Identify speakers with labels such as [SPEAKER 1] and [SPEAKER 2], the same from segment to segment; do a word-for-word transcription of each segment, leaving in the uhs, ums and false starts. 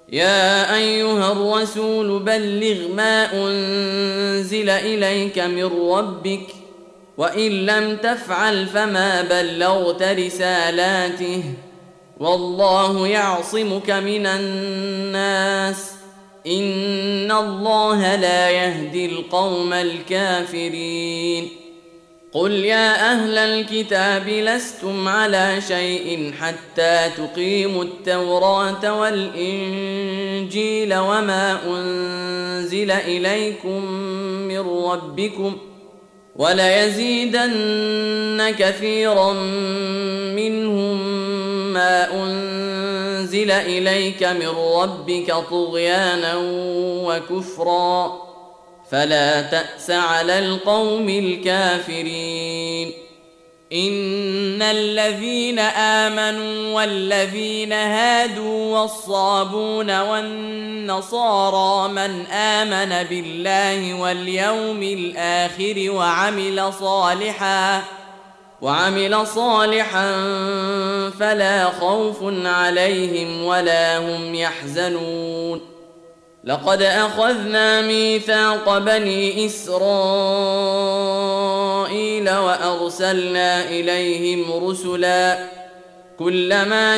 [SPEAKER 1] يا أيها الرسول بلغ ما أنزل إليك من ربك وإن لم تفعل فما بلغت رسالاته والله يعصمك من الناس إن الله لا يهدي القوم الكافرين. قل يا أهل الكتاب لستم على شيء حتى تقيموا التوراة والإنجيل وما أنزل إليكم من ربكم وليزيدن كثيرا منهم ما أنزل إليك من ربك طغيانا وكفرا فلا تأس على القوم الكافرين. إن الذين آمنوا والذين هادوا والصابون والنصارى من آمن بالله واليوم الآخر وعمل صالحا وعمل صالحا فلا خوف عليهم ولا هم يحزنون. لقد أخذنا ميثاق بني إسرائيل وأرسلنا إليهم رسلا كلما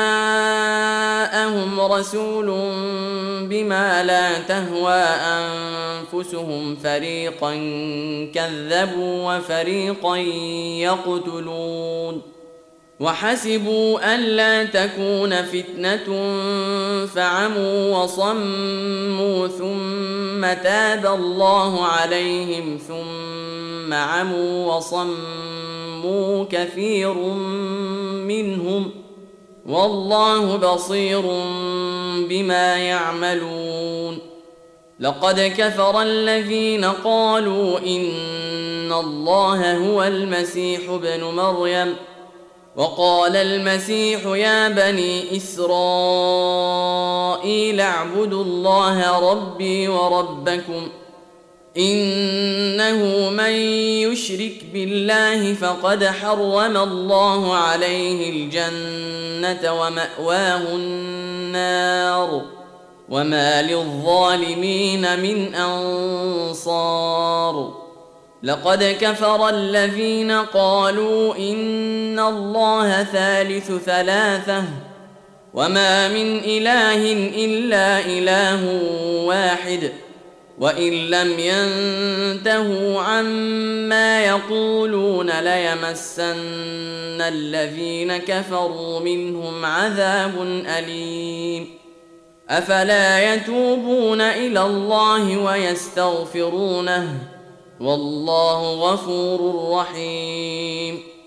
[SPEAKER 1] جاءهم رسول بما لا تهوى أنفسهم فريقا كذبوا وفريقا يقتلون وحسبوا ألا تكون فتنة فعموا وصموا ثم تاب الله عليهم ثم عموا وصموا كثير منهم والله بصير بما يعملون. لقد كفر الذين قالوا إن الله هو المسيح ابن مريم وقال المسيح يا بني إسرائيل اعبدوا الله ربي وربكم إنه من يشرك بالله فقد حرم الله عليه الجنة ومأواه النار وما للظالمين من أنصار. لقد كفر الذين قالوا إن الله ثالث ثلاثة وما من إله إلا إله واحد وإن لم ينتهوا عما يقولون ليمسن الذين كفروا منهم عذاب أليم. أفلا يتوبون إلى الله ويستغفرونه والله غفور رحيم.